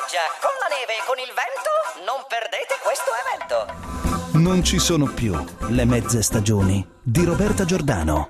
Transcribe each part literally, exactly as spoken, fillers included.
pioggia, con la neve e con il vento, non perdete questo evento. Non ci sono più le mezze stagioni di Roberta Giordano.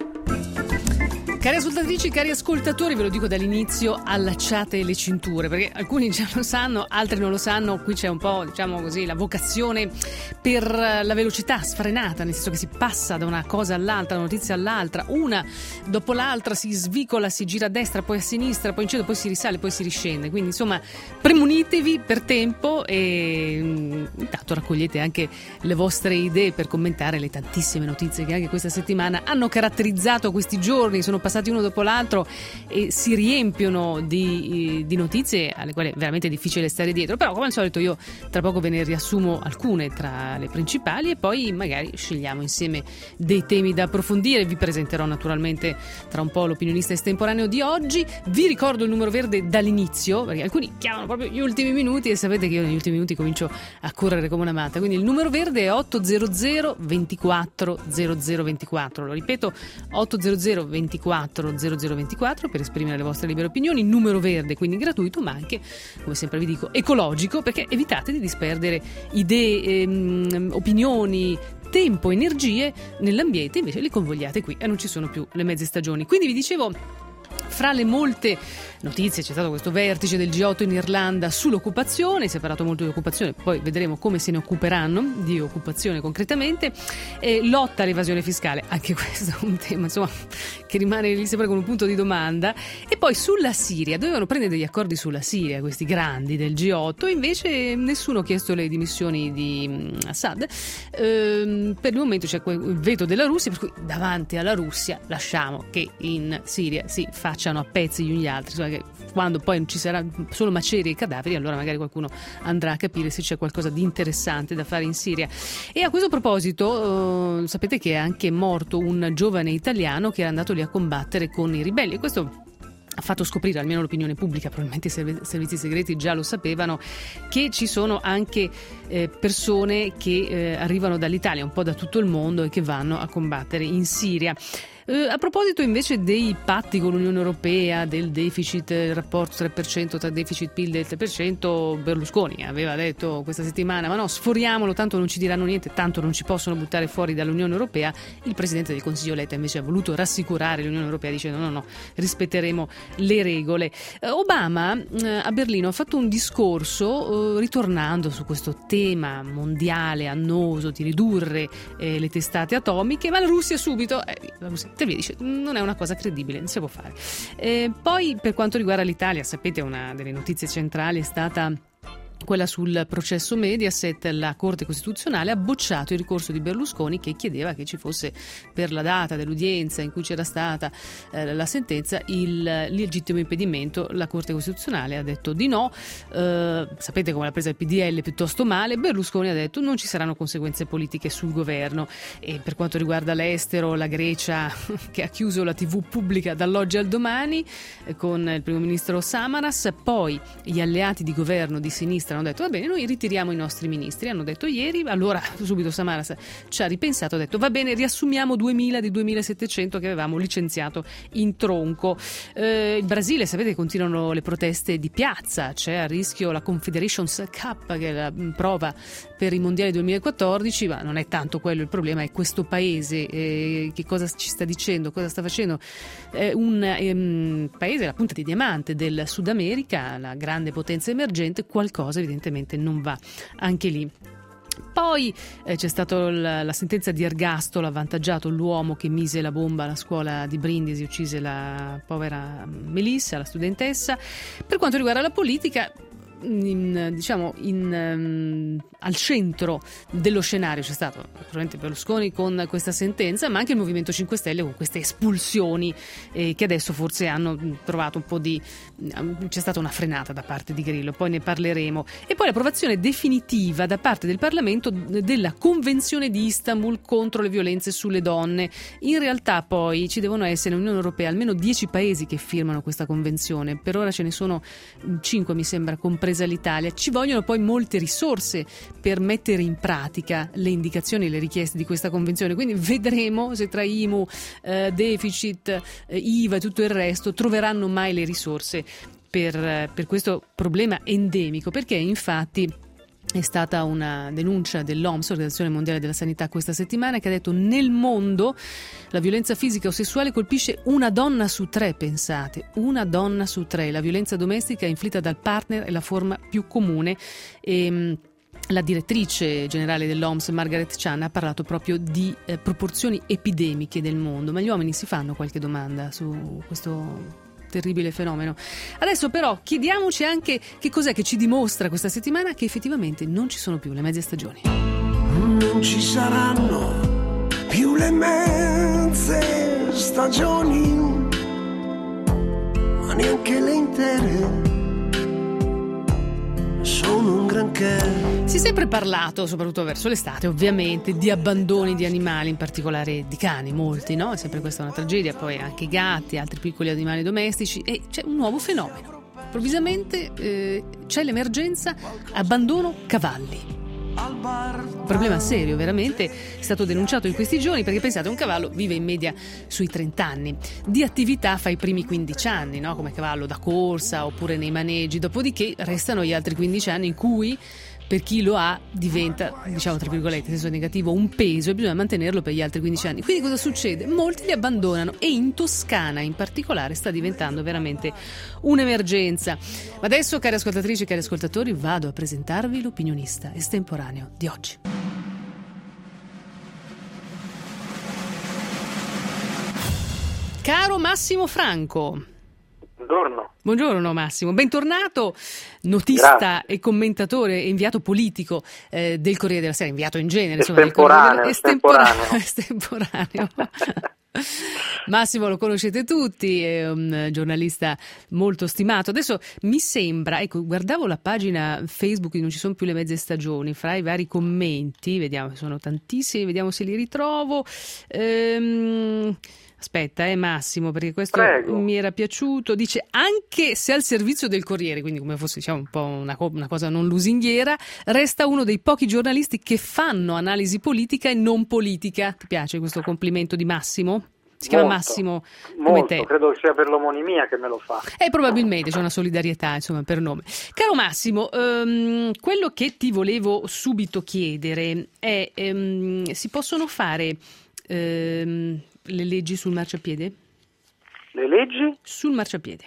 Cari ascoltatrici, cari ascoltatori, ve lo dico dall'inizio, allacciate le cinture, perché alcuni già lo sanno, altri non lo sanno. Qui c'è un po', diciamo così, la vocazione per la velocità sfrenata, nel senso che si passa da una cosa all'altra, da una notizia all'altra, una dopo l'altra, si svicola, si gira a destra, poi a sinistra, poi in cielo, poi si risale, poi si riscende. Quindi insomma, premunitevi per tempo e intanto raccogliete anche le vostre idee per commentare le tantissime notizie che anche questa settimana hanno caratterizzato questi giorni. Sono passati uno dopo l'altro e si riempiono di, di notizie alle quali è veramente difficile stare dietro, però come al solito io tra poco ve ne riassumo alcune tra le principali e poi magari scegliamo insieme dei temi da approfondire. Vi presenterò naturalmente tra un po' l'opinionista estemporaneo di oggi. Vi ricordo il numero verde dall'inizio, perché alcuni chiamano proprio gli ultimi minuti e sapete che io negli ultimi minuti comincio a correre come una matta, quindi il numero verde è otto zero zero ventiquattro zero zero ventiquattro, lo ripeto, otto zero zero ventiquattro zero zero ventiquattro per esprimere le vostre libere opinioni. Numero verde, quindi gratuito, ma anche, come sempre vi dico, ecologico, perché evitate di disperdere idee, ehm, opinioni, tempo, energie nell'ambiente, invece li convogliate qui e non ci sono più le mezze stagioni. Quindi vi dicevo, fra le molte notizie c'è stato questo vertice del G otto in Irlanda sull'occupazione. Si è parlato molto di occupazione, poi vedremo come se ne occuperanno di occupazione concretamente. E lotta all'evasione fiscale, anche questo è un tema insomma che rimane lì sempre con un punto di domanda. E poi sulla Siria, dovevano prendere degli accordi sulla Siria questi grandi del G otto, invece nessuno ha chiesto le dimissioni di Assad. Ehm, per il momento c'è il veto della Russia, per cui davanti alla Russia lasciamo che in Siria si facciano a pezzi gli uni gli altri, insomma, che quando poi ci saranno solo macerie e cadaveri, allora magari qualcuno andrà a capire se c'è qualcosa di interessante da fare in Siria. E a questo proposito eh, sapete che è anche morto un giovane italiano che era andato lì a combattere con i ribelli, e questo ha fatto scoprire almeno l'opinione pubblica, probabilmente i servizi segreti già lo sapevano, che ci sono anche eh, persone che eh, arrivano dall'Italia, un po' da tutto il mondo, e che vanno a combattere in Siria. Uh, a proposito invece dei patti con l'Unione Europea, del deficit, il rapporto tre per cento tra deficit P I L del tre per cento, Berlusconi aveva detto questa settimana: ma no, sforiamolo, tanto non ci diranno niente, tanto non ci possono buttare fuori dall'Unione Europea. Il Presidente del Consiglio Letta invece ha voluto rassicurare l'Unione Europea dicendo no no, rispetteremo le regole. uh, Obama uh, a Berlino ha fatto un discorso uh, ritornando su questo tema mondiale annoso di ridurre eh, le testate atomiche, ma la Russia subito eh, la Russia te dice non è una cosa credibile, non si può fare. Eh, poi per quanto riguarda l'Italia, sapete, una delle notizie centrali è stata quella sul processo Mediaset. La Corte Costituzionale ha bocciato il ricorso di Berlusconi che chiedeva che ci fosse, per la data dell'udienza in cui c'era stata eh, la sentenza, il legittimo impedimento. La Corte Costituzionale ha detto di no. Eh, sapete come l'ha presa il P D L piuttosto male. Berlusconi ha detto non ci saranno conseguenze politiche sul governo. E per quanto riguarda l'estero, la Grecia che ha chiuso la tivù pubblica dall'oggi al domani eh, con il primo ministro Samaras. Poi gli alleati di governo di sinistra hanno detto va bene, noi ritiriamo i nostri ministri, hanno detto ieri. Allora subito Samaras ci ha ripensato, ha detto va bene, riassumiamo duemila di duemilasettecento che avevamo licenziato in tronco. Eh, il Brasile, sapete, continuano le proteste di piazza, c'è a rischio la Confederations Cup, che è la prova per i mondiali duemilaquattordici, ma non è tanto quello il problema, è questo paese. Eh, che cosa ci sta dicendo, cosa sta facendo? È un ehm, paese, la punta di diamante del Sud America, la grande potenza emergente, qualcosa evidentemente non va anche lì. Poi eh, c'è stata la, la sentenza di ergastolo, avvantaggiato l'uomo che mise la bomba alla scuola di Brindisi, uccise la povera Melissa, la studentessa. Per quanto riguarda la politica, in, diciamo in, um, al centro dello scenario c'è stato naturalmente Berlusconi con questa sentenza, ma anche il Movimento cinque Stelle con queste espulsioni eh, che adesso forse hanno trovato un po' di um, c'è stata una frenata da parte di Grillo, poi ne parleremo. E poi l'approvazione definitiva da parte del Parlamento della Convenzione di Istanbul contro le violenze sulle donne. In realtà poi ci devono essere nell'Unione Europea almeno dieci paesi che firmano questa convenzione, per ora ce ne sono cinque mi sembra, compresa l'Italia. Ci vogliono poi molte risorse per mettere in pratica le indicazioni e le richieste di questa convenzione, quindi vedremo se tra I M U, eh, deficit, eh, I V A e tutto il resto troveranno mai le risorse per, per questo problema endemico, perché infatti è stata una denuncia dell'O M S, Organizzazione Mondiale della Sanità, questa settimana, che ha detto: nel mondo la violenza fisica o sessuale colpisce una donna su tre, pensate, una donna su tre. La violenza domestica inflitta dal partner è la forma più comune. E la direttrice generale dell'O M S, Margaret Chan, ha parlato proprio di eh, proporzioni epidemiche del mondo. Ma gli uomini si fanno qualche domanda su questo terribile fenomeno? Adesso però chiediamoci anche che cos'è che ci dimostra questa settimana che effettivamente non ci sono più le mezze stagioni. Non ci saranno più le mezze stagioni, ma neanche le intere. Sono un granché. Si è sempre parlato, soprattutto verso l'estate, ovviamente, di abbandoni di animali, in particolare di cani, molti, no? È sempre questa una tragedia, poi anche gatti, altri piccoli animali domestici, e c'è un nuovo fenomeno. Improvvisamente eh, c'è l'emergenza abbandono cavalli. Un problema serio, veramente, è stato denunciato in questi giorni, perché pensate, un cavallo vive in media sui trenta anni, di attività fa i primi quindici anni, no? Come cavallo da corsa oppure nei maneggi, dopodiché restano gli altri quindici anni in cui, per chi lo ha, diventa, diciamo tra virgolette, in senso negativo, un peso, e bisogna mantenerlo per gli altri quindici anni. Quindi cosa succede? Molti li abbandonano, e in Toscana in particolare sta diventando veramente un'emergenza. Ma adesso, cari ascoltatrici e cari ascoltatori, vado a presentarvi l'opinionista estemporaneo di oggi. Caro Massimo Franco. Buongiorno. Buongiorno Massimo, bentornato, notista Grazie. E commentatore e inviato politico eh, del Corriere della Sera, inviato in genere, insomma, estemporaneo, del estemporaneo. estemporaneo. Massimo lo conoscete tutti, è un giornalista molto stimato. Adesso mi sembra, ecco, guardavo la pagina Facebook di Non ci sono più le mezze stagioni, fra i vari commenti, vediamo, sono tantissimi, vediamo se li ritrovo. Ehm... Aspetta, eh Massimo, perché questo Prego. mi era piaciuto. Dice: anche se al servizio del Corriere, quindi come fosse, diciamo, un po' una, una cosa non lusinghiera, resta uno dei pochi giornalisti che fanno analisi politica e non politica. Ti piace questo complimento di Massimo? Si chiama molto, Massimo come molto, te. Credo che sia per l'omonimia che me lo fa. E probabilmente c'è una solidarietà, insomma, per nome. Caro Massimo, um, quello che ti volevo subito chiedere è: um, si possono fare um, le leggi sul marciapiede? Le leggi? Sul marciapiede.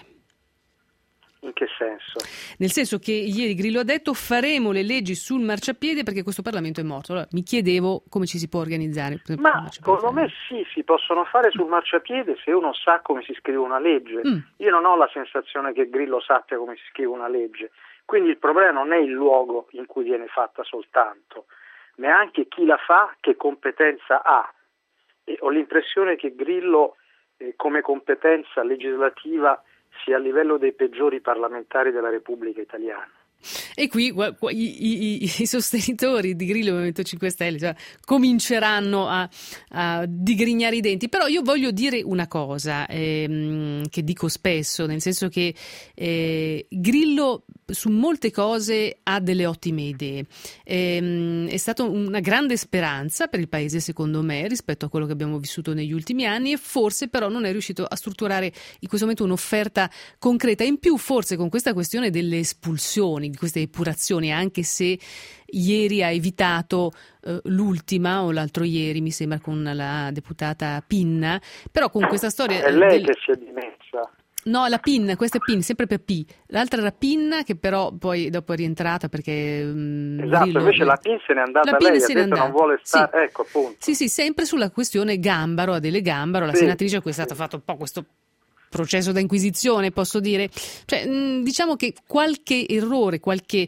In che senso? Nel senso che ieri Grillo ha detto: faremo le leggi sul marciapiede perché questo Parlamento è morto. Allora mi chiedevo come ci si può organizzare. Ma secondo me sì, si possono fare sul marciapiede se uno sa come si scrive una legge. Mm. Io non ho la sensazione che Grillo sappia come si scrive una legge, quindi il problema non è il luogo in cui viene fatta soltanto, ma anche chi la fa, che competenza ha. E ho l'impressione che Grillo eh, come competenza legislativa sia a livello dei peggiori parlamentari della Repubblica Italiana. E qui i, i, i sostenitori di Grillo e Movimento cinque Stelle, cioè, cominceranno a, a digrignare i denti. Però io voglio dire una cosa ehm, che dico spesso, nel senso che eh, Grillo su molte cose ha delle ottime idee. Ehm, è stata una grande speranza per il paese, secondo me, rispetto a quello che abbiamo vissuto negli ultimi anni, e forse però non è riuscito a strutturare in questo momento un'offerta concreta. In più, forse con questa questione delle espulsioni, di queste epurazioni, anche se ieri ha evitato eh, l'ultima, o l'altro ieri mi sembra, con la deputata Pinna, però con questa storia... È lei del... che si è dimessa. No, la Pinna, questa è Pinna, sempre per P. L'altra era Pinna, che però poi dopo è rientrata perché... Um, esatto, Grillo... invece la Pinna se n'è andata, lei ha detto non vuole stare... Sì. Ecco, appunto. Sì, sì, sempre sulla questione Gambaro, Adele Gambaro, la sì. senatrice a cui è stato fatto un po' questo processo da inquisizione, posso dire. Cioè, mh, diciamo che qualche errore, qualche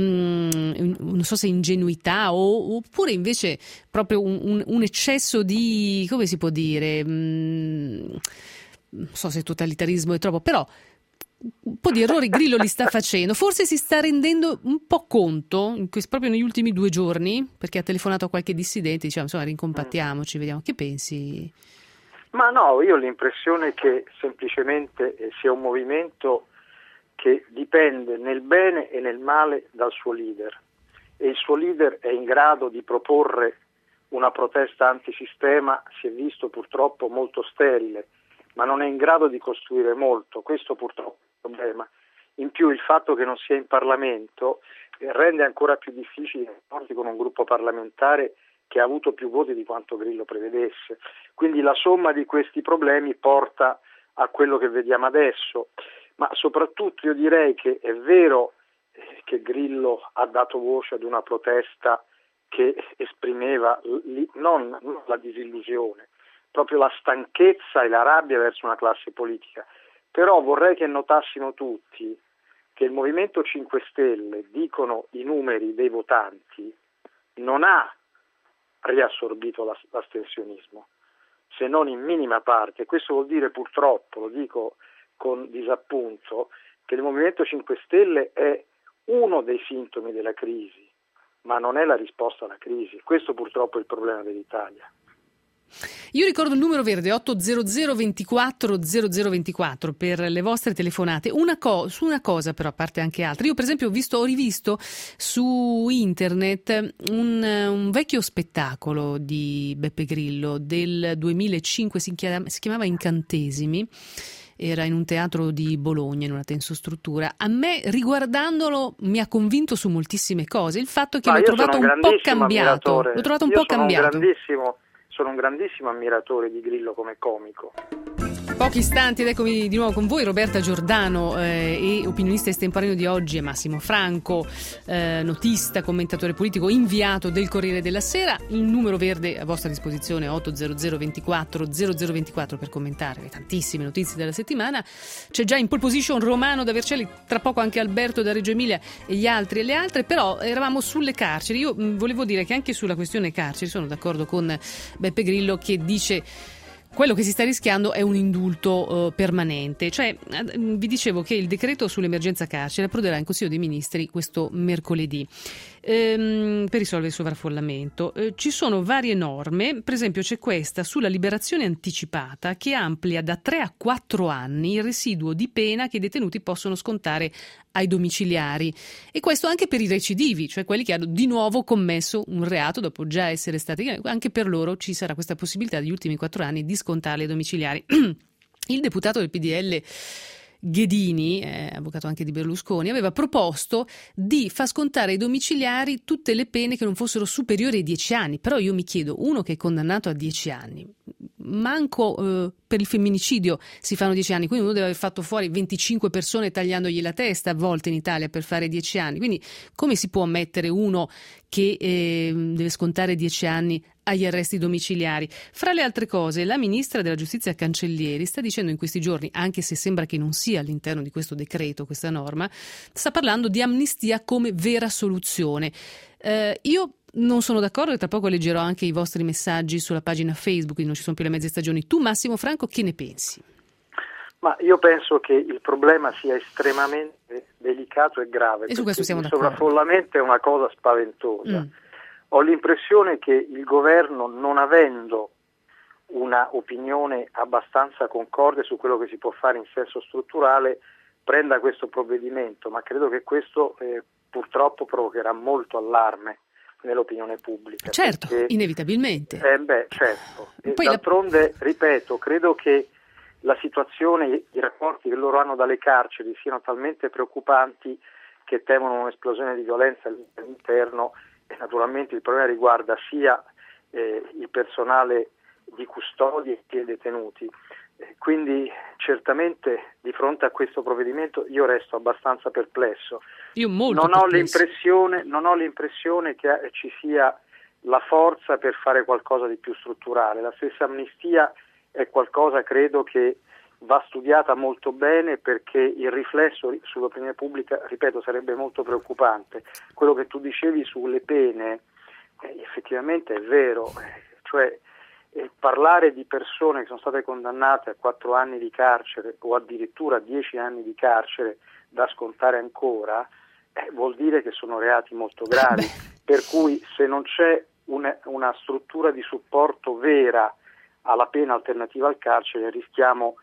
mh, non so se ingenuità o, oppure invece proprio un, un, un eccesso di, come si può dire, mh, non so se totalitarismo è troppo, però un po' di errori Grillo li sta facendo. Forse si sta rendendo un po' conto, in questo, proprio negli ultimi due giorni, perché ha telefonato a qualche dissidente, diciamo, insomma, rincompattiamoci, vediamo. Che pensi? Ma no, io ho l'impressione che semplicemente sia un movimento che dipende nel bene e nel male dal suo leader, e il suo leader è in grado di proporre una protesta antisistema, si è visto purtroppo molto sterile, ma non è in grado di costruire molto. Questo purtroppo è il problema. In più il fatto che non sia in Parlamento eh, rende ancora più difficile i rapporti con un gruppo parlamentare che ha avuto più voti di quanto Grillo prevedesse. Quindi la somma di questi problemi porta a quello che vediamo adesso, ma soprattutto io direi che è vero eh, che Grillo ha dato voce ad una protesta che esprimeva li, non, non la disillusione, proprio la stanchezza e la rabbia verso una classe politica. Però vorrei che notassimo tutti che il Movimento cinque Stelle, dicono i numeri dei votanti, non ha riassorbito l'astensionismo, se non in minima parte. Questo vuol dire, purtroppo, lo dico con disappunto, che il Movimento cinque Stelle è uno dei sintomi della crisi, ma non è la risposta alla crisi. Questo purtroppo è il problema dell'Italia. Io ricordo il numero verde otto zero zero ventiquattro zero zero ventiquattro per le vostre telefonate. Una co- su una cosa però, a parte anche altre, io per esempio ho visto, ho rivisto su internet un, un vecchio spettacolo di Beppe Grillo del duemilacinque, si chiama, si chiamava Incantesimi. Era in un teatro di Bologna, in una tensostruttura. A me, riguardandolo, mi ha convinto su moltissime cose. Il fatto che Ma l'ho trovato un, un po' cambiato. L'ho trovato un io po' cambiato. Un grandissimo Sono un grandissimo ammiratore di Grillo come comico. Pochi istanti ed eccomi di nuovo con voi, Roberta Giordano eh, e opinionista estemporaneo di oggi, e Massimo Franco, eh, notista, commentatore politico, inviato del Corriere della Sera. Il numero verde a vostra disposizione otto zero zero ventiquattro zero zero ventiquattro per commentare le tantissime notizie della settimana. C'è già in pole position Romano da Vercelli, tra poco anche Alberto da Reggio Emilia e gli altri e le altre, però eravamo sulle carceri. Io mh, volevo dire che anche sulla questione carceri sono d'accordo con Beppe Grillo, che dice quello che si sta rischiando è un indulto uh, permanente. Cioè, vi dicevo che il decreto sull'emergenza carcere approderà in Consiglio dei Ministri questo mercoledì ehm, per risolvere il sovraffollamento. Eh, ci sono varie norme, per esempio c'è questa sulla liberazione anticipata che amplia da tre a quattro anni il residuo di pena che i detenuti possono scontare ai domiciliari, e questo anche per i recidivi, cioè quelli che hanno di nuovo commesso un reato dopo già essere stati, anche per loro ci sarà questa possibilità degli ultimi quattro anni di scontarli ai domiciliari. Il deputato del P D L Ghedini, eh, avvocato anche di Berlusconi, aveva proposto di far scontare ai domiciliari tutte le pene che non fossero superiori ai dieci anni. Però io mi chiedo, uno che è condannato a dieci anni, manco eh, per il femminicidio si fanno dieci anni, quindi uno deve aver fatto fuori venticinque persone tagliandogli la testa a volte in Italia per fare dieci anni. Quindi come si può mettere uno che eh, deve scontare dieci anni agli arresti domiciliari? Fra le altre cose, la ministra della Giustizia Cancellieri sta dicendo in questi giorni, anche se sembra che non sia all'interno di questo decreto, questa norma, sta parlando di amnistia come vera soluzione. Eh, io non sono d'accordo, e tra poco leggerò anche i vostri messaggi sulla pagina Facebook, quindi non ci sono più le mezze stagioni. Tu, Massimo Franco, che ne pensi? Ma io penso che il problema sia estremamente delicato e grave. E su questo siamo il d'accordo. Il sovraffollamento è una cosa spaventosa. Mm. Ho l'impressione che il governo, non avendo una opinione abbastanza concorde su quello che si può fare in senso strutturale, prenda questo provvedimento, ma credo che questo eh, purtroppo provocherà molto allarme nell'opinione pubblica. Certo, perché, inevitabilmente. Eh beh, certo. E Poi d'altronde, la... ripeto, credo che la situazione, i rapporti che loro hanno dalle carceri siano talmente preoccupanti che temono un'esplosione di violenza all'interno, e naturalmente il problema riguarda sia eh, il personale di custodia che i detenuti. Eh, quindi certamente di fronte a questo provvedimento io resto abbastanza perplesso. Io molto non perplesso. ho l'impressione, non ho l'impressione che ci sia la forza per fare qualcosa di più strutturale. La stessa amnistia è qualcosa, credo, che va studiata molto bene, perché il riflesso sull'opinione pubblica, ripeto, sarebbe molto preoccupante. Quello che tu dicevi sulle pene eh, effettivamente è vero, eh, cioè eh, parlare di persone che sono state condannate a quattro anni di carcere o addirittura a dieci anni di carcere da scontare ancora eh, vuol dire che sono reati molto gravi, per cui se non c'è una, una struttura di supporto vera alla pena alternativa al carcere rischiamo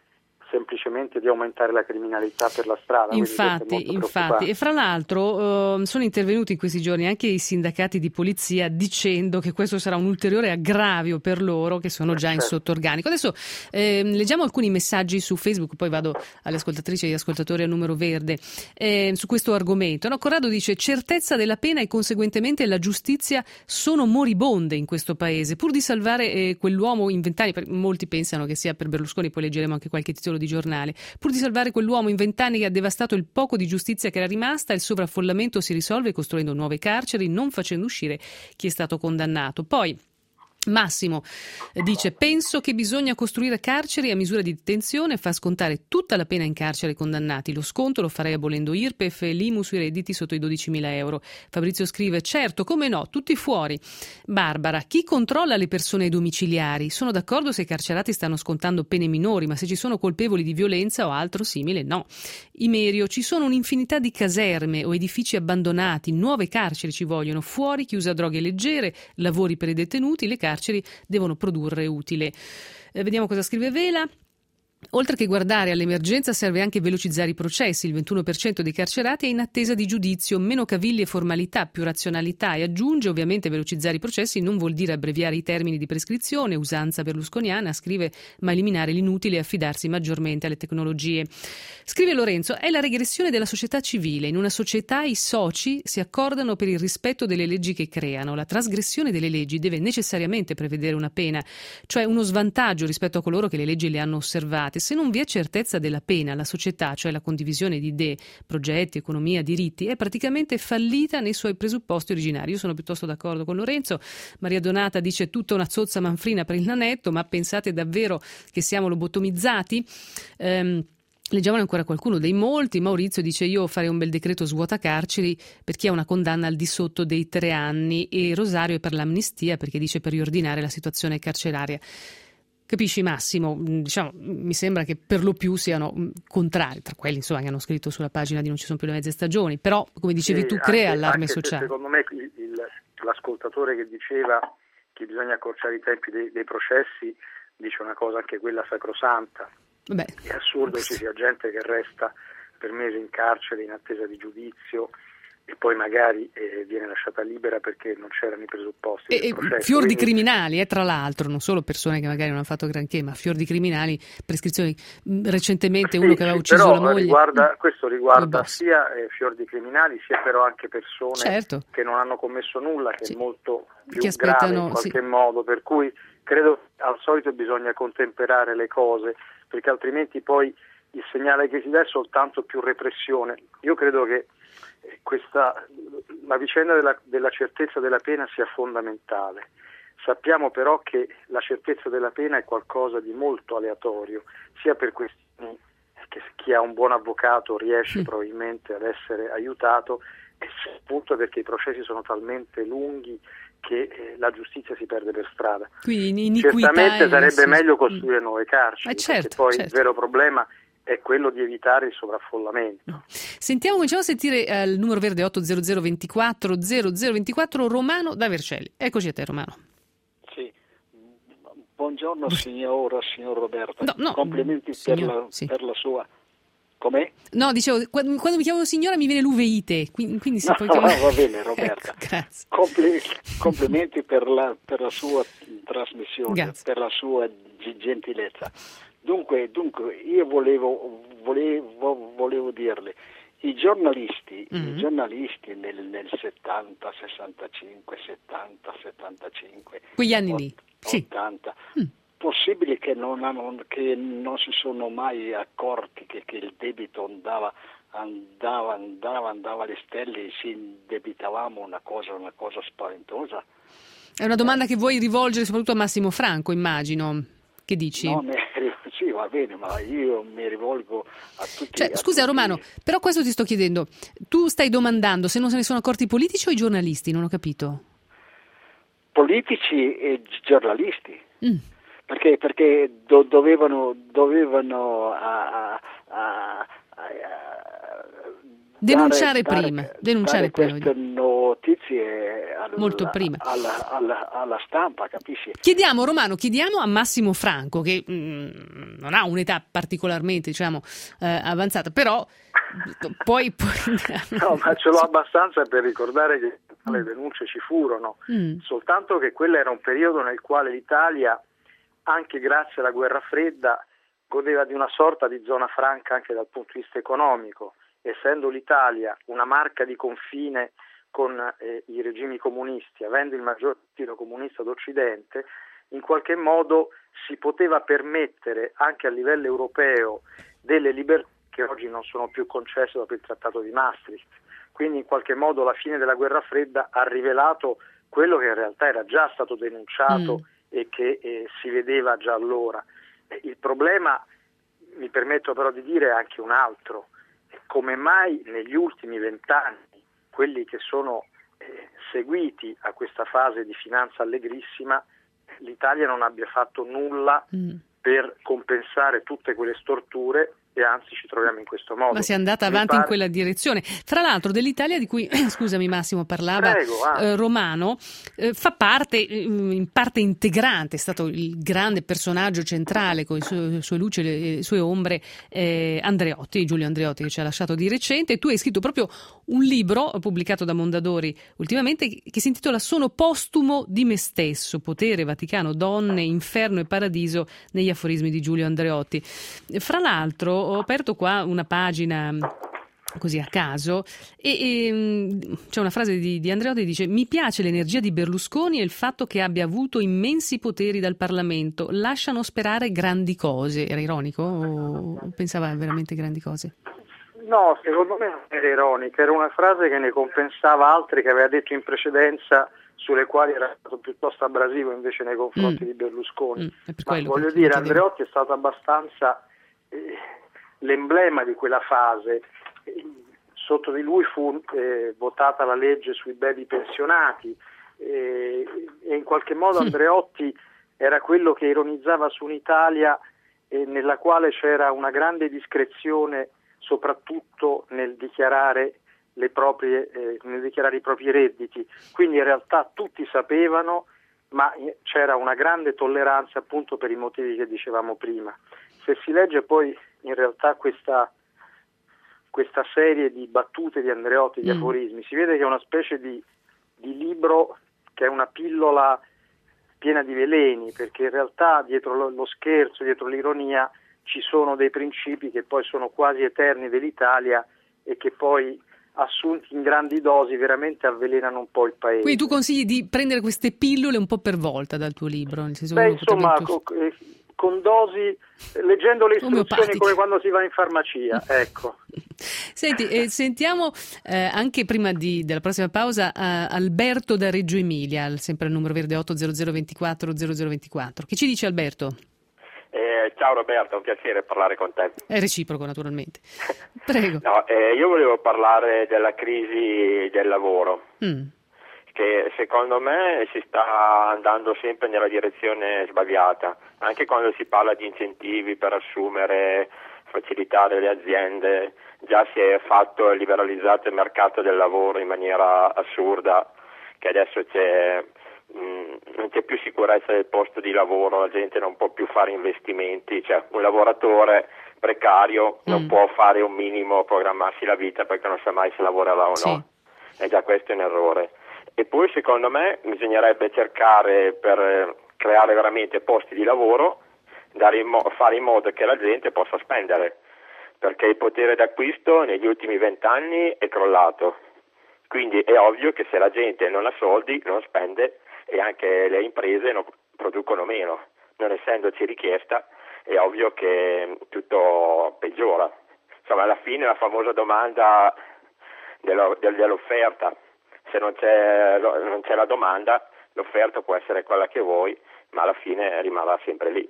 semplicemente di aumentare la criminalità per la strada. Infatti, infatti. E fra l'altro eh, sono intervenuti in questi giorni anche i sindacati di polizia dicendo che questo sarà un ulteriore aggravio per loro che sono già in sotto organico. Adesso eh, leggiamo alcuni messaggi su Facebook, poi vado alle ascoltatrici e agli ascoltatori a numero verde eh, su questo argomento. No, Corrado dice: certezza della pena e conseguentemente la giustizia sono moribonde in questo paese. Pur di salvare eh, quell'uomo in vent'anni, molti pensano che sia per Berlusconi, poi leggeremo anche qualche titolo di giornale, pur di salvare quell'uomo in vent'anni che ha devastato il poco di giustizia che era rimasta, il sovraffollamento si risolve costruendo nuove carceri, non facendo uscire chi è stato condannato. Poi Massimo dice: penso che bisogna costruire carceri a misura di detenzione, far scontare tutta la pena in carcere ai condannati. Lo sconto lo farei abolendo I R P E F e l'I M U sui redditi sotto i dodicimila euro. Fabrizio scrive: certo, come no, tutti fuori. Barbara: chi controlla le persone ai domiciliari? Sono d'accordo se i carcerati stanno scontando pene minori, ma se ci sono colpevoli di violenza o altro simile, no. Imerio: ci sono un'infinità di caserme o edifici abbandonati, nuove carceri ci vogliono, fuori chi usa droghe leggere, lavori per i detenuti, le carceri devono produrre utile. Eh, vediamo cosa scrive Vela. Oltre che guardare all'emergenza serve anche velocizzare i processi. Il ventuno per cento dei carcerati è in attesa di giudizio, meno cavilli e formalità, più razionalità, e aggiunge: ovviamente velocizzare i processi non vuol dire abbreviare i termini di prescrizione, usanza berlusconiana, scrive, ma eliminare l'inutile e affidarsi maggiormente alle tecnologie. Scrive Lorenzo: è la regressione della società civile. In una società i soci si accordano per il rispetto delle leggi che creano. La trasgressione delle leggi deve necessariamente prevedere una pena, cioè uno svantaggio rispetto a coloro che le leggi le hanno osservate. Se non vi è certezza della pena, la società, cioè la condivisione di idee, progetti, economia, diritti, è praticamente fallita nei suoi presupposti originari. Io sono piuttosto d'accordo con Lorenzo. Maria Donata dice: tutta una zozza manfrina per il nanetto, ma pensate davvero che siamo lobotomizzati? Ehm, Leggiamone ancora qualcuno dei molti. Maurizio dice: io farei un bel decreto svuota carceri per chi ha una condanna al di sotto dei tre anni, e Rosario è per l'amnistia perché dice per riordinare la situazione carceraria. Capisci Massimo? Diciamo, mi sembra che per lo più siano contrari, tra quelli insomma che hanno scritto sulla pagina di Non ci sono più le mezze stagioni, però come dicevi sì, tu crea anche, allarme anche sociale. Secondo me il, il, l'ascoltatore che diceva che bisogna accorciare i tempi dei, dei processi dice una cosa anche quella sacrosanta. Beh, è assurdo che ci sia gente che resta per mesi in carcere in attesa di giudizio e poi magari eh, viene lasciata libera perché non c'erano i presupposti e, del processo. Fior Quindi... di criminali, eh, tra l'altro, non solo persone che magari non hanno fatto granché, ma fior di criminali, prescrizioni. Recentemente sì, uno che aveva ucciso però la moglie. Riguarda, questo riguarda sia eh, fior di criminali, sia però anche persone certo. che non hanno commesso nulla, che sì. è molto più che grave in qualche sì. modo, per cui credo al solito bisogna contemperare le cose, perché altrimenti poi il segnale che si dà è soltanto più repressione. Io credo che questa, la vicenda della, della certezza della pena sia fondamentale. Sappiamo però che la certezza della pena è qualcosa di molto aleatorio, sia per questioni che chi ha un buon avvocato riesce mm. probabilmente ad essere aiutato, e appunto perché i processi sono talmente lunghi che eh, la giustizia si perde per strada. Quindi certamente sarebbe senso... meglio costruire nuove carceri, eh certo, perché poi certo. il vero problema è quello di evitare il sovraffollamento. No. Sentiamo, cominciamo a sentire eh, il numero verde otto zero zero due quattro zero zero due quattro, Romano da Vercelli. Eccoci a te, Romano. Sì, buongiorno signora, signor Roberta. No, no, complimenti signor, per, la, sì. per la sua... Com'è? No, dicevo, quando, quando mi chiamo signora mi viene l'uveite, quindi, quindi si no, può chiamare... va bene Roberta. Ecco, grazie. Compli, complimenti per la, per la sua trasmissione, grazie. Per la sua gentilezza. Dunque, dunque io volevo, volevo, volevo dirle, i giornalisti, mm-hmm. i giornalisti nel, nel settanta, sessantacinque, settanta, settantacinque, quegli anni lì, ottanta, sì. mm. possibile che non, hanno, che non si sono mai accorti che, che il debito andava, andava, andava, andava alle stelle e ci indebitavamo una cosa, una cosa spaventosa? È una domanda che vuoi rivolgere soprattutto a Massimo Franco, immagino. Che dici? No, ne, sì, va bene, ma io mi rivolgo a tutti. Cioè, a scusa tutti. Romano, però questo ti sto chiedendo. Tu stai domandando se non se ne sono accorti i politici o i giornalisti? Non ho capito. Politici e giornalisti. Mm. Perché, perché do, dovevano, dovevano a, a, a, a, denunciare dare, prima. Dare, denunciare dare prima. queste notizie al, molto prima. Alla, alla, alla stampa, capisci? Chiediamo, Romano, chiediamo a Massimo Franco, che mh, non ha un'età particolarmente, diciamo, eh, avanzata, però poi... poi no, ma ce l'ho abbastanza per ricordare che le denunce ci furono, mm. soltanto che quello era un periodo nel quale l'Italia, anche grazie alla guerra fredda, godeva di una sorta di zona franca anche dal punto di vista economico, essendo l'Italia una marca di confine con eh, i regimi comunisti, avendo il maggior partito comunista d'Occidente, in qualche modo si poteva permettere anche a livello europeo delle libertà che oggi non sono più concesse dopo il Trattato di Maastricht. Quindi in qualche modo la fine della guerra fredda ha rivelato quello che in realtà era già stato denunciato mm. e che eh, si vedeva già allora. Il problema, mi permetto però di dire, è anche un altro. Come mai negli ultimi vent'anni, quelli che sono eh, seguiti a questa fase di finanza allegrissima, l'Italia non abbia fatto nulla mm. per compensare tutte quelle storture, e anzi ci troviamo in questo modo. Ma si è andata avanti pare... in quella direzione. Fra l'altro dell'Italia di cui, scusami Massimo, parlava Prego, ah. eh, Romano, eh, fa parte, in parte integrante, è stato il grande personaggio centrale con le sue, sue luci e le sue ombre, eh, Andreotti, Giulio Andreotti, che ci ha lasciato di recente. Tu hai scritto proprio un libro pubblicato da Mondadori ultimamente che si intitola Sono postumo di me stesso, potere, Vaticano, donne, inferno e paradiso negli aforismi di Giulio Andreotti. Fra l'altro ho aperto qua una pagina così a caso e, e c'è una frase di, di Andreotti che dice: mi piace l'energia di Berlusconi e il fatto che abbia avuto immensi poteri dal Parlamento, lasciano sperare grandi cose. Era ironico o pensava veramente grandi cose? No, secondo me non era ironica, era una frase che ne compensava altre che aveva detto in precedenza, sulle quali era stato piuttosto abrasivo invece nei confronti mm. di Berlusconi. Mm, Ma voglio dire, Andreotti è stato abbastanza eh, l'emblema di quella fase. Sotto di lui fu eh, votata la legge sui baby pensionati eh, e in qualche modo Andreotti era quello che ironizzava su un'Italia eh, nella quale c'era una grande discrezione, soprattutto nel dichiarare le proprie, eh, nel dichiarare i propri redditi. Quindi in realtà tutti sapevano, ma c'era una grande tolleranza appunto per i motivi che dicevamo prima. Se si legge poi in realtà questa, questa serie di battute di Andreotti, di mm. aforismi, si vede che è una specie di, di libro che è una pillola piena di veleni, perché in realtà dietro lo, lo scherzo, dietro l'ironia, ci sono dei principi che poi sono quasi eterni dell'Italia e che poi assunti in grandi dosi veramente avvelenano un po' il paese. Quindi tu consigli di prendere queste pillole un po' per volta dal tuo libro? Nel senso Beh, insomma, co- con dosi, leggendo le istruzioni come quando si va in farmacia, ecco. Senti, eh, sentiamo eh, anche prima di, della prossima pausa eh, Alberto da Reggio Emilia, sempre al numero verde otto zero zero due quattro zero zero due quattro. Che ci dice Alberto? Eh, ciao Roberto, è un piacere parlare con te. È reciproco naturalmente. Prego. No, eh, io volevo parlare della crisi del lavoro, mm. che secondo me si sta andando sempre nella direzione sbagliata, anche quando si parla di incentivi per assumere, facilitare le aziende, già si è fatto e liberalizzato il mercato del lavoro in maniera assurda, che adesso c'è... non c'è più sicurezza del posto di lavoro, la gente non può più fare investimenti, cioè un lavoratore precario mm. non può fare un minimo, programmarsi la vita perché non sa mai se lavorerà o sì. no, e già questo è un errore. E poi secondo me bisognerebbe cercare, per creare veramente posti di lavoro, dare in mo- fare in modo che la gente possa spendere, perché il potere d'acquisto negli ultimi vent'anni è crollato, quindi è ovvio che se la gente non ha soldi non spende e anche le imprese non producono meno, non essendoci richiesta è ovvio che tutto peggiora. Insomma, alla fine la famosa domanda dello, dell'offerta, se non c'è, non c'è la domanda, l'offerta può essere quella che vuoi, ma alla fine rimarrà sempre lì.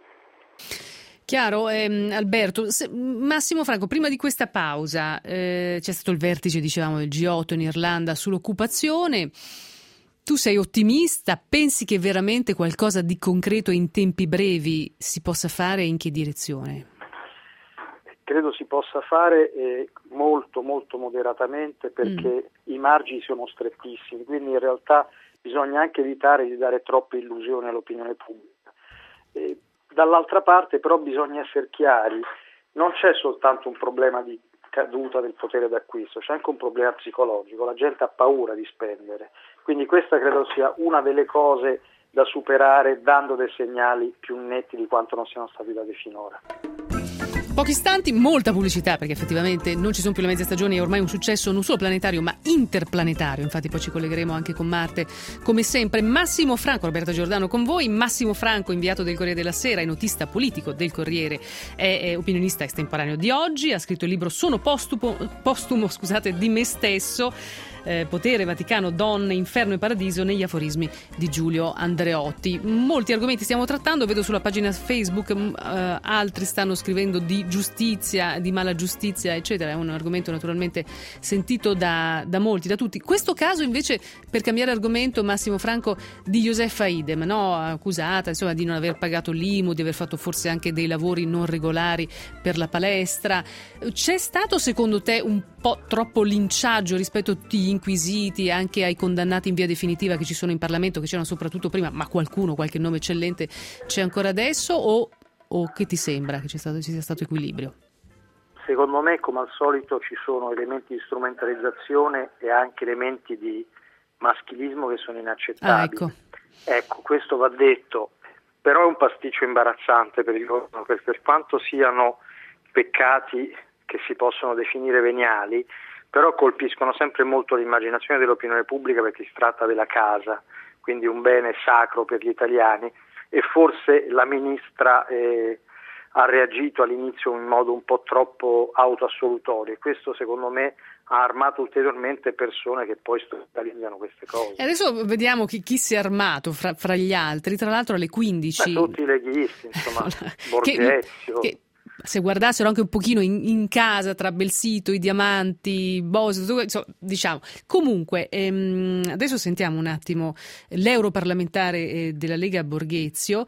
Chiaro, ehm, Alberto. Se, Massimo Franco, prima di questa pausa eh, c'è stato il vertice, dicevamo, del G otto in Irlanda sull'occupazione. Tu sei ottimista? Pensi che veramente qualcosa di concreto in tempi brevi si possa fare e in che direzione? Credo si possa fare eh, molto molto moderatamente, perché mm. i margini sono strettissimi, quindi in realtà bisogna anche evitare di dare troppe illusioni all'opinione pubblica. E, dall'altra parte però bisogna essere chiari, non c'è soltanto un problema di caduta del potere d'acquisto, c'è anche un problema psicologico, la gente ha paura di spendere, quindi questa credo sia una delle cose da superare dando dei segnali più netti di quanto non siano stati dati finora. Pochi istanti, molta pubblicità, perché effettivamente non ci sono più le mezze stagioni, è ormai un successo non solo planetario ma interplanetario, infatti poi ci collegheremo anche con Marte come sempre. Massimo Franco, Roberta Giordano con voi. Massimo Franco, inviato del Corriere della Sera e notista politico del Corriere, è, è opinionista estemporaneo di Oggi, ha scritto il libro Sono postumo, postumo scusate, di me stesso, eh, Potere, Vaticano, Donne, Inferno e Paradiso negli aforismi di Giulio Andreotti. Molti argomenti stiamo trattando, vedo sulla pagina Facebook, eh, altri stanno scrivendo di giustizia, di mala giustizia, eccetera. È un argomento naturalmente sentito da, da molti, da tutti. Questo caso invece, per cambiare argomento, Massimo Franco, di Josefa Idem, no? Accusata insomma di non aver pagato l'I M U, di aver fatto forse anche dei lavori non regolari per la palestra. C'è stato secondo te un po' troppo linciaggio rispetto a tutti gli inquisiti, anche ai condannati in via definitiva che ci sono in Parlamento, che c'erano soprattutto prima, ma qualcuno, qualche nome eccellente c'è ancora adesso, o O che ti sembra che ci sia stato, ci sia stato equilibrio? Secondo me, come al solito, ci sono elementi di strumentalizzazione e anche elementi di maschilismo che sono inaccettabili. Ah, ecco. Ecco, questo va detto, però è un pasticcio imbarazzante per il governo, perché per quanto siano peccati che si possono definire veniali, però colpiscono sempre molto l'immaginazione dell'opinione pubblica, perché si tratta della casa, quindi un bene sacro per gli italiani. E forse la ministra eh, ha reagito all'inizio in modo un po' troppo autoassolutorio, e questo secondo me ha armato ulteriormente persone che poi strumentalizzano queste cose. E adesso vediamo chi, chi si è armato fra, fra gli altri, tra l'altro alle quindici. Ma tutti i leghisti, insomma, Borghezio. Che, che se guardassero anche un pochino in, in casa, tra Belsito, i diamanti, Bosio, insomma, diciamo. Comunque, ehm, adesso sentiamo un attimo l'europarlamentare eh, della Lega Borghezio,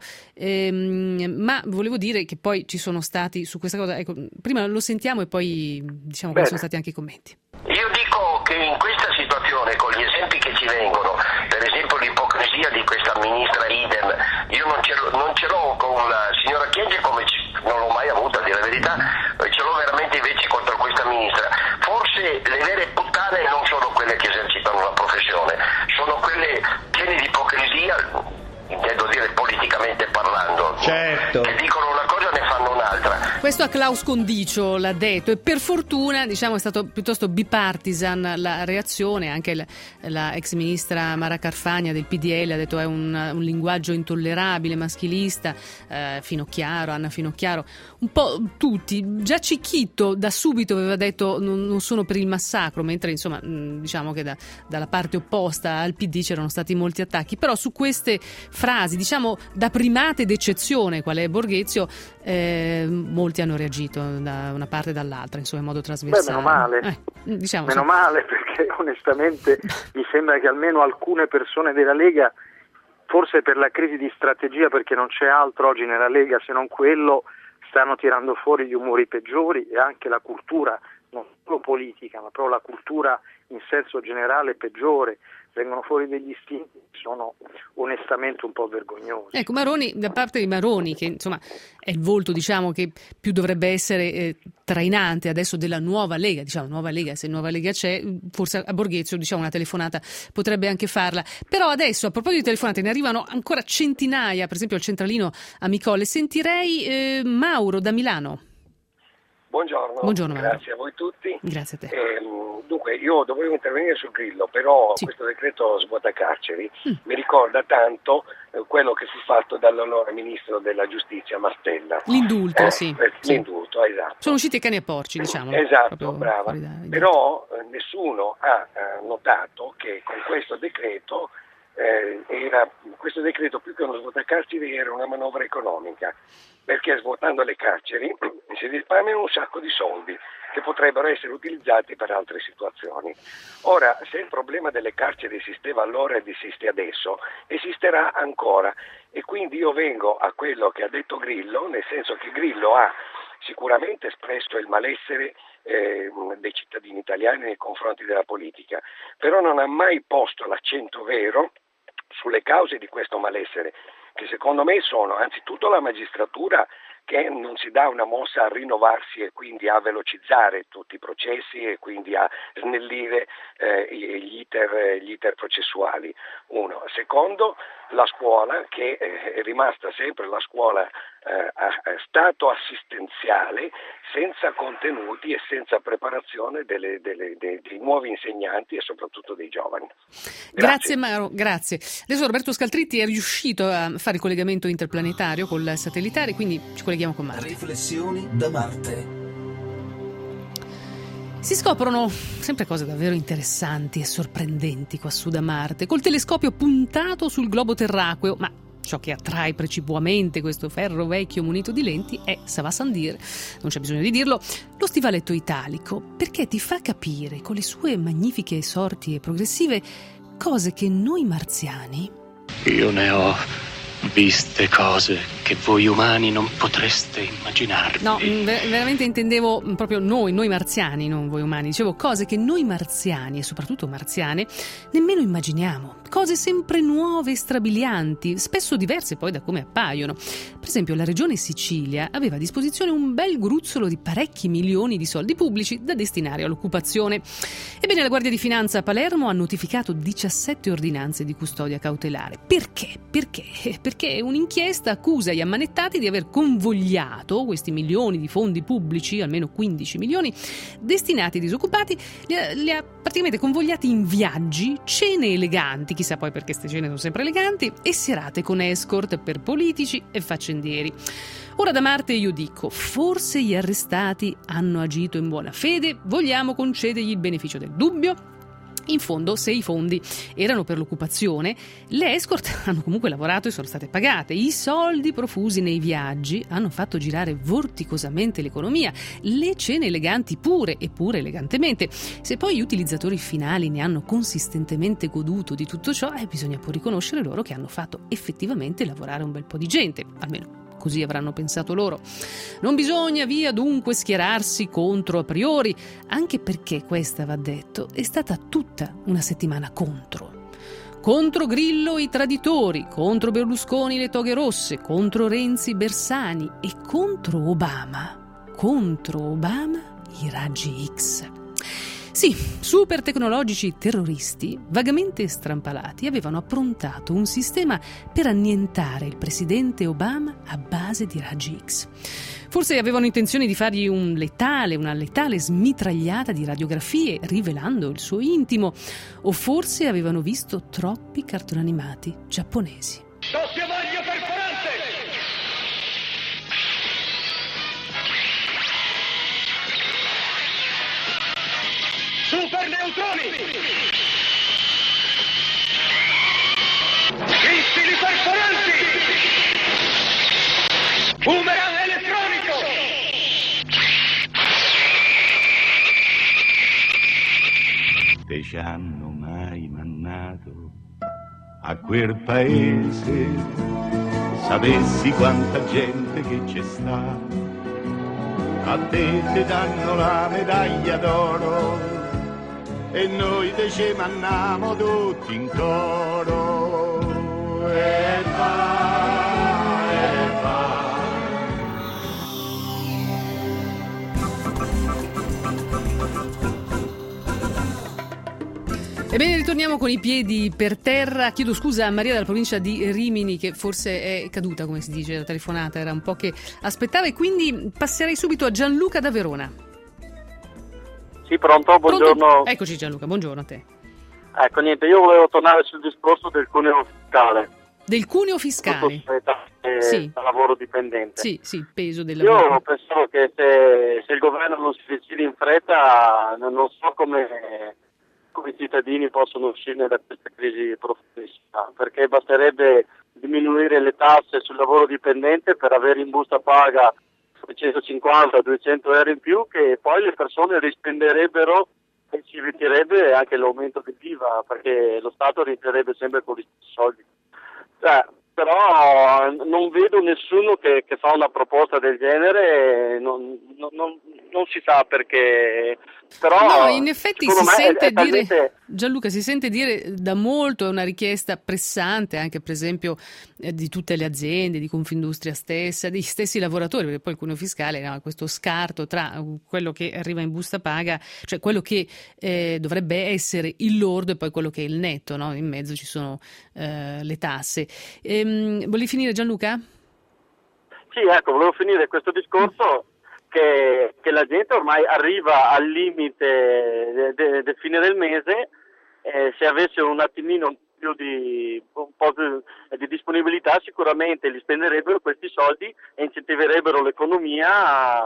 ehm, ma volevo dire che poi ci sono stati su questa cosa, ecco, prima lo sentiamo e poi diciamo quali sono stati anche i commenti. Io dico che in questa situazione, con gli esempi che ci vengono, per esempio l'ipocrisia di questa ministra Idem, io non ce l'ho, non ce l'ho con la signora Chienge, come ci, non l'ho mai avuta, a dire la verità, ce l'ho veramente invece contro questa ministra. Forse le vere puttane non sono quelle che esercitano la professione, sono quelle piene di ipocrisia, intendo dire politicamente parlando, certo, che dicono una cosa e ne fanno un'altra. Questo a Klaus Condicio l'ha detto, e per fortuna diciamo è stato piuttosto bipartisan la reazione. Anche la, la ex ministra Mara Carfagna del P D L ha detto è un, un linguaggio intollerabile, maschilista, eh, Finocchiaro, Anna Finocchiaro, un po' tutti. Già Cicchitto da subito aveva detto non, non sono per il massacro, mentre insomma diciamo che da, dalla parte opposta al P D c'erano stati molti attacchi. Però su queste frasi, diciamo da primate d'eccezione qual è Borghezio, eh, molti hanno reagito da una parte e dall'altra, insomma in modo trasversale. Beh, meno male, eh, diciamo, meno sì. male, perché onestamente mi sembra che almeno alcune persone della Lega, forse per la crisi di strategia, perché non c'è altro oggi nella Lega se non quello, stanno tirando fuori gli umori peggiori, e anche la cultura, non solo politica, ma proprio la cultura in senso generale peggiore. Vengono fuori degli istinti che sono onestamente un po' vergognosi. Ecco, Maroni, da parte di Maroni, che insomma è il volto diciamo che più dovrebbe essere eh, trainante adesso della nuova Lega, diciamo nuova Lega, se nuova Lega c'è, forse a Borghezio diciamo una telefonata potrebbe anche farla. Però adesso, a proposito di telefonate, ne arrivano ancora centinaia, per esempio al centralino a Micole. Sentirei eh, Mauro da Milano. Buongiorno, Buongiorno grazie a voi tutti. Grazie a te. Eh, dunque, io dovevo intervenire sul Grillo, però sì. questo decreto svuota carceri mm. mi ricorda tanto eh, quello che fu fatto dall'allora ministro della giustizia Mastella. L'indulto, eh, sì. Eh, sì. L'indulto, esatto. Sono usciti i cani a porci, diciamo. Esatto, brava. Però eh, nessuno ha eh, notato che con questo decreto Eh, era, questo decreto più che uno svuotacarceri era una manovra economica, perché svuotando le carceri si risparmiano un sacco di soldi che potrebbero essere utilizzati per altre situazioni. Ora, se il problema delle carceri esisteva allora ed esiste adesso, esisterà ancora, e quindi io vengo a quello che ha detto Grillo, nel senso che Grillo ha sicuramente espresso il malessere eh, dei cittadini italiani nei confronti della politica, però non ha mai posto l'accento vero sulle cause di questo malessere, che secondo me sono anzitutto la magistratura, che non si dà una mossa a rinnovarsi e quindi a velocizzare tutti i processi e quindi a snellire eh, gli, iter, gli iter processuali. Uno. Secondo, la scuola, che è rimasta sempre la scuola eh, a stato assistenziale, senza contenuti e senza preparazione delle, delle, dei, dei nuovi insegnanti e soprattutto dei giovani. Grazie, grazie Mauro, grazie. Adesso Roberto Scaltritti è riuscito a fare il collegamento interplanetario col satellitare, quindi ci colleghiamo con Marte. Riflessioni da Marte. Si scoprono sempre cose davvero interessanti e sorprendenti quassù da Marte, col telescopio puntato sul globo terracqueo, ma ciò che attrae precipuamente questo ferro vecchio munito di lenti è, ça va sans dire, non c'è bisogno di dirlo, lo stivaletto italico, perché ti fa capire con le sue magnifiche sorti e progressive cose che noi marziani... Io ne ho viste cose che voi umani non potreste immaginarvi. No, ver- veramente intendevo proprio noi, noi marziani, non voi umani. Dicevo cose che noi marziani e soprattutto marziane nemmeno immaginiamo. Cose sempre nuove e strabilianti, spesso diverse poi da come appaiono. Per esempio, la regione Sicilia aveva a disposizione un bel gruzzolo di parecchi milioni di soldi pubblici da destinare all'occupazione. Ebbene, la Guardia di Finanza a Palermo ha notificato diciassette ordinanze di custodia cautelare. Perché? Perché? Perché un'inchiesta accusa gli ammanettati di aver convogliato questi milioni di fondi pubblici, almeno quindici milioni, destinati ai disoccupati, li ha, li ha praticamente convogliati in viaggi, cene eleganti, chissà poi perché queste cene sono sempre eleganti, e serate con escort per politici e faccendieri. Ora da Marte io dico, forse gli arrestati hanno agito in buona fede, vogliamo concedergli il beneficio del dubbio? In fondo, se i fondi erano per l'occupazione, le escort hanno comunque lavorato e sono state pagate. I soldi profusi nei viaggi hanno fatto girare vorticosamente l'economia. Le cene eleganti pure, e pure elegantemente. Se poi gli utilizzatori finali ne hanno consistentemente goduto di tutto ciò, eh, bisogna poi riconoscere loro che hanno fatto effettivamente lavorare un bel po' di gente, almeno così avranno pensato loro. Non bisogna via dunque schierarsi contro a priori, anche perché questa, va detto, è stata tutta una settimana contro. Contro Grillo i traditori, contro Berlusconi le toghe rosse, contro Renzi i Bersani e contro Obama, contro Obama i raggi X. Sì, super tecnologici terroristi, vagamente strampalati, avevano approntato un sistema per annientare il presidente Obama a base di raggi X. Forse avevano intenzione di fargli un letale, una letale smitragliata di radiografie, rivelando il suo intimo, o forse avevano visto troppi cartoni animati giapponesi. Doppio voglio perforante! Super neutroni! Missili perforanti! Boomerang elettronico! Te ci hanno mai mannato a quel paese? Sapessi quanta gente che c'è sta, a te ti danno la medaglia d'oro e noi te ci manniamo tutti in coro. E va, e va. Ebbene, ritorniamo con i piedi per terra. Chiedo scusa a Maria dalla provincia di Rimini, che forse è caduta, come si dice, la telefonata era un po' che aspettava, e quindi passerei subito a Gianluca da Verona. Sì, pronto, buongiorno. Pronto? Eccoci Gianluca, buongiorno a te. Ecco, niente, io volevo tornare sul discorso del cuneo fiscale. Del cuneo fiscale? Eh, sì. Da lavoro dipendente. Sì, sì, il peso del io lavoro. Io pensavo che se, se il governo non si decide in fretta, non, non so come, come i cittadini possono uscire da questa crisi profondissima, perché basterebbe diminuire le tasse sul lavoro dipendente per avere in busta paga centocinquanta duecento euro in più, che poi le persone rispenderebbero e ci eviterebbe anche l'aumento dell'I V A, perché lo Stato rientrerebbe sempre con gli stessi soldi. Cioè, però non vedo nessuno che, che fa una proposta del genere, non, non, non, non si sa perché, però no, in effetti si sente è, è talmente... dire, Gianluca, si sente dire da molto, è una richiesta pressante anche per esempio eh, di tutte le aziende, di Confindustria stessa, degli stessi lavoratori, perché poi il cuneo fiscale ha no, questo scarto tra quello che arriva in busta paga, cioè quello che eh, dovrebbe essere il lordo e poi quello che è il netto, no? In mezzo ci sono eh, le tasse. Ehm, volevi finire, Gianluca? Sì, ecco, volevo finire questo discorso che, che la gente ormai arriva al limite del de fine del mese, eh, se avesse un attimino più di un po' più di disponibilità sicuramente li spenderebbero questi soldi e incentiverebbero l'economia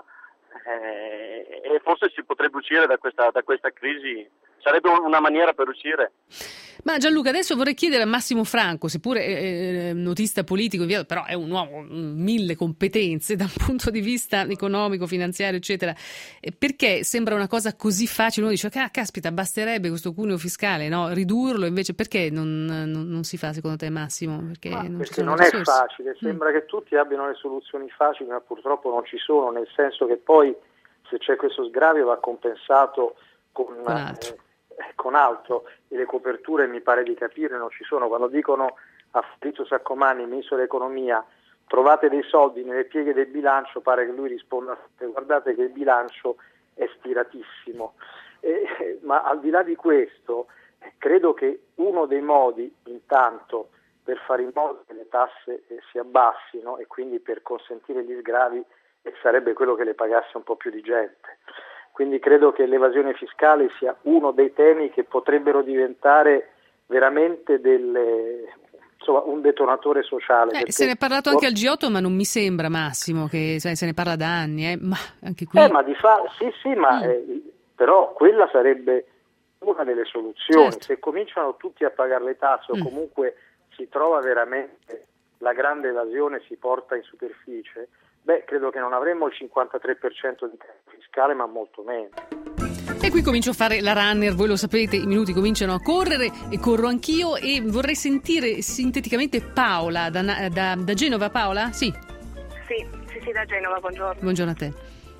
eh, e forse si potrebbe uscire da questa, da questa crisi, sarebbe una maniera per uscire. Ma Gianluca, adesso vorrei chiedere a Massimo Franco, seppure è notista politico, però è un uomo mille competenze da un punto di vista economico, finanziario, eccetera, perché sembra una cosa così facile? Uno dice, ah, caspita, basterebbe questo cuneo fiscale, no? Ridurlo, invece perché non, non, non si fa secondo te, Massimo? Perché ma non, perché ci sono non è risorse. facile, sembra mm. che tutti abbiano le soluzioni facili, ma purtroppo non ci sono, nel senso che poi se c'è questo sgravio va compensato con... con altro. Eh, con altro e le coperture mi pare di capire non ci sono. Quando dicono a Fabrizio Saccomanni, ministro dell'economia, trovate dei soldi nelle pieghe del bilancio, pare che lui risponda guardate che il bilancio è stiratissimo, eh, ma al di là di questo credo che uno dei modi intanto per fare in modo che le tasse eh, si abbassino e quindi per consentire gli sgravi eh, sarebbe quello che le pagasse un po' più di gente. Quindi credo che l'evasione fiscale sia uno dei temi che potrebbero diventare veramente delle, insomma, un detonatore sociale. Eh, se ne è parlato anche al G otto, ma non mi sembra, Massimo, che sai, se ne parla da anni, eh, ma anche qui... Eh, ma di fa... Sì, sì, ma mm. eh, però quella sarebbe una delle soluzioni. Certo. Se cominciano tutti a pagare le tasse mm. o comunque si trova veramente la grande evasione si porta in superficie, beh, credo che non avremmo il cinquantatré per cento di carico fiscale, ma molto meno. E qui comincio a fare la runner, voi lo sapete, i minuti cominciano a correre e corro anch'io e vorrei sentire sinteticamente Paola da, da, da Genova. Paola? Sì. Sì, sì, sì, da Genova, buongiorno. Buongiorno a te.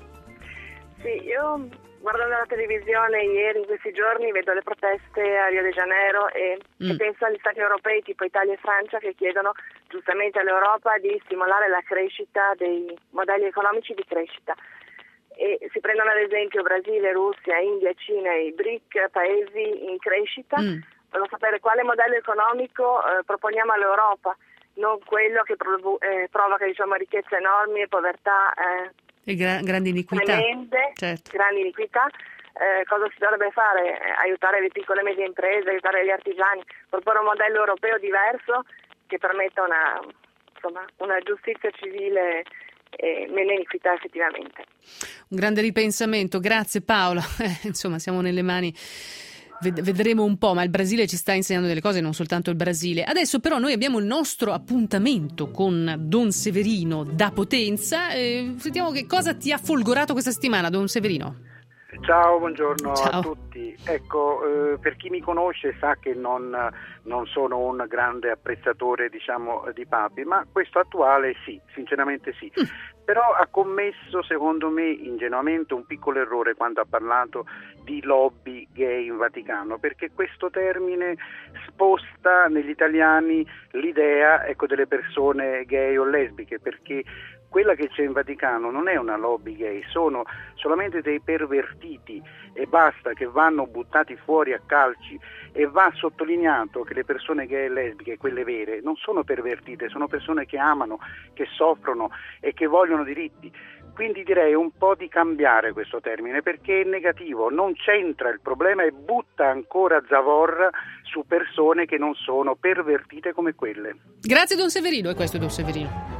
Sì, io guardando la televisione ieri, in questi giorni, vedo le proteste a Rio de Janeiro e, mm. e penso agli stati europei tipo Italia e Francia che chiedono giustamente all'Europa di stimolare la crescita dei modelli economici di crescita. E si prendono ad esempio Brasile, Russia, India, Cina, i B R I C, paesi in crescita. Mm. Voglio sapere quale modello economico eh, proponiamo all'Europa, non quello che provo- eh, provoca diciamo, ricchezze enormi e povertà eh, e gra- grandi iniquità. tremende, certo. grandi iniquità. Eh, cosa si dovrebbe fare? Eh, aiutare le piccole e medie imprese, aiutare gli artigiani, proporre un modello europeo diverso che permetta una, insomma, una giustizia civile e meno iniquità effettivamente. Un grande ripensamento, grazie Paola. Eh, insomma, siamo nelle mani. Vedremo un po', ma il Brasile ci sta insegnando delle cose, non soltanto il Brasile. Adesso però noi abbiamo il nostro appuntamento con Don Severino da Potenza. Eh, sentiamo che cosa ti ha folgorato questa settimana, Don Severino. Ciao, buongiorno Ciao. a tutti. Ecco, eh, per chi mi conosce sa che non, non sono un grande apprezzatore, diciamo, di papi, ma questo attuale sì, sinceramente sì. Mm. Però ha commesso, secondo me, ingenuamente un piccolo errore quando ha parlato di lobby gay in Vaticano, perché questo termine sposta negli italiani l'idea, ecco, delle persone gay o lesbiche, perché quella che c'è in Vaticano non è una lobby gay, sono solamente dei pervertiti e basta, che vanno buttati fuori a calci, e va sottolineato che le persone gay e lesbiche, quelle vere, non sono pervertite, sono persone che amano, che soffrono e che vogliono diritti. Quindi direi un po' di cambiare questo termine, perché è negativo, non c'entra il problema e butta ancora zavorra su persone che non sono pervertite come quelle. Grazie Don Severino, e questo è Don Severino.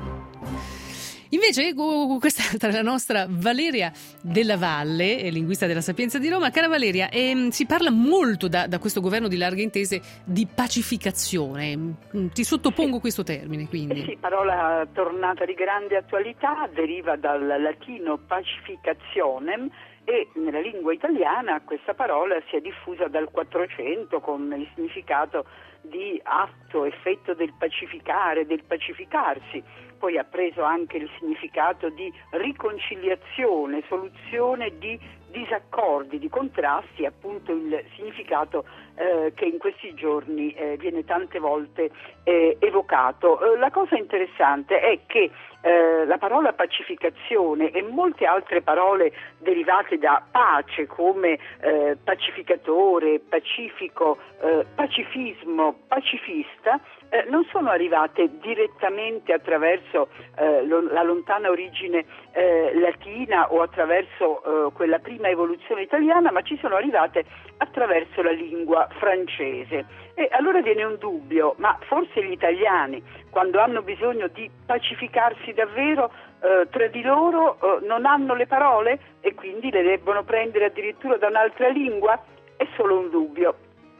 Invece questa è la nostra Valeria Della Valle, linguista della Sapienza di Roma. Cara Valeria, ehm, si parla molto da, da questo governo di larghe intese di pacificazione. Ti sottopongo questo termine, quindi. Eh sì, parola tornata di grande attualità, deriva dal latino pacificationem e nella lingua italiana questa parola si è diffusa dal Quattrocento con il significato di atto, effetto del pacificare, del pacificarsi. Poi ha preso anche il significato di riconciliazione, soluzione di disaccordi, di contrasti, appunto il significato eh, che in questi giorni eh, viene tante volte eh, evocato. Eh, la cosa interessante è che eh, la parola pacificazione e molte altre parole derivate da pace come eh, pacificatore, pacifico, eh, pacifismo, pacifista, Eh, non sono arrivate direttamente attraverso eh, lo, la lontana origine eh, latina o attraverso eh, quella prima evoluzione italiana, ma ci sono arrivate attraverso la lingua francese. E allora viene un dubbio, ma forse gli italiani, quando hanno bisogno di pacificarsi davvero eh, tra di loro, eh, non hanno le parole e quindi le debbono prendere addirittura da un'altra lingua? È solo un dubbio.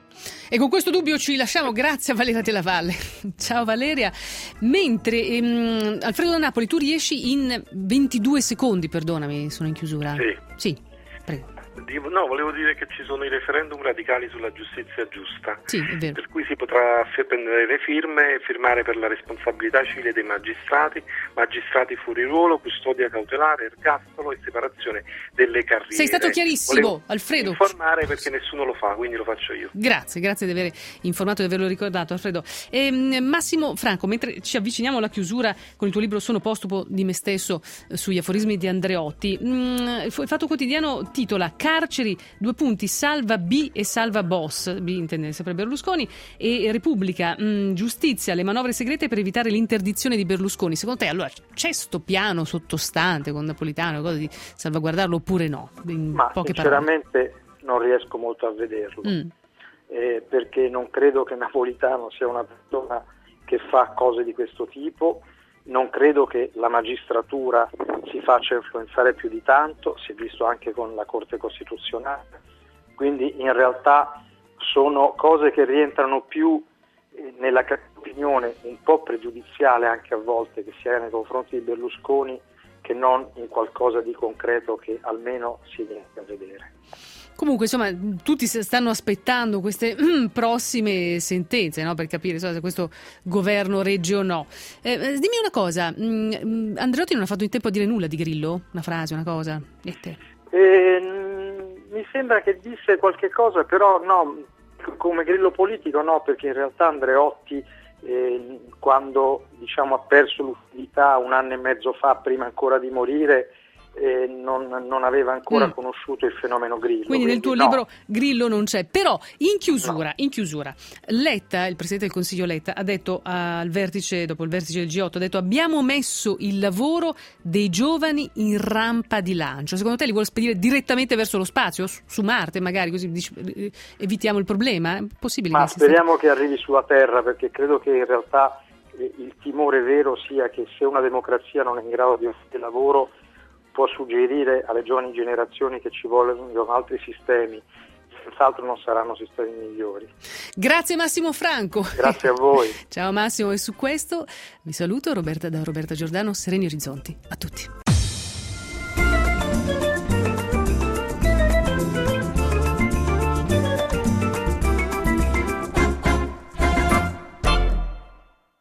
E con questo dubbio ci lasciamo, grazie a Valeria Della Valle. Ciao Valeria. Mentre ehm, Alfredo da Napoli, tu riesci in ventidue secondi, perdonami, sono in chiusura. Sì. Sì, prego. No, volevo dire che ci sono i referendum radicali sulla giustizia giusta, sì, è vero. Per cui si potrà prendere le firme e firmare per la responsabilità civile dei magistrati, magistrati fuori ruolo, custodia cautelare, ergastolo e separazione delle carriere. Sei stato chiarissimo, volevo Alfredo. informare perché nessuno lo fa, quindi lo faccio io. Grazie, grazie di aver informato e di averlo ricordato, Alfredo. E, Massimo Franco, mentre ci avviciniamo alla chiusura con il tuo libro Sono postumo di me stesso eh, sugli aforismi di Andreotti, mh, il Fatto Quotidiano titola Carceri, due punti, salva B e salva boss, B intende sempre Berlusconi, e Repubblica, mh, giustizia, le manovre segrete per evitare l'interdizione di Berlusconi. Secondo te allora c'è sto piano sottostante con Napolitano, cosa di salvaguardarlo oppure no? In Ma poche sinceramente parole. Non riesco molto a vederlo, mm. eh, perché non credo che Napolitano sia una persona che fa cose di questo tipo. Non credo che la magistratura si faccia influenzare più di tanto, si è visto anche con la Corte Costituzionale, quindi in realtà sono cose che rientrano più nella opinione un po' pregiudiziale anche a volte che si ha nei confronti di Berlusconi, che non in qualcosa di concreto che almeno si riesca a vedere. Comunque, insomma, tutti stanno aspettando queste mm, prossime sentenze, no? Per capire so, se questo governo regge o no. Eh, dimmi una cosa, mm, Andreotti non ha fatto in tempo a dire nulla di Grillo? Una frase, una cosa? E te? Eh, mi sembra che disse qualche cosa, però no, come Grillo politico no, perché in realtà Andreotti eh, quando diciamo ha perso l'utilità un anno e mezzo fa, prima ancora di morire, Eh, non, non aveva ancora mm. conosciuto il fenomeno Grillo. Quindi, quindi nel tuo no. libro Grillo non c'è. Però in chiusura, no. in chiusura Letta, il Presidente del Consiglio Letta, ha detto al vertice, dopo il vertice del G otto, ha detto abbiamo messo il lavoro dei giovani in rampa di lancio. Secondo te li vuole spedire direttamente verso lo spazio, su Marte magari, così dici, evitiamo il problema? È possibile? Ma che speriamo sta... che arrivi sulla Terra, perché credo che in realtà eh, il timore vero sia che se una democrazia non è in grado di offrire lavoro può suggerire alle giovani generazioni che ci vogliono altri sistemi, senz'altro non saranno sistemi migliori. Grazie Massimo Franco. Grazie a voi. Ciao Massimo, e su questo vi saluto Roberta da Roberta Giordano, Sereni Orizzonti a tutti.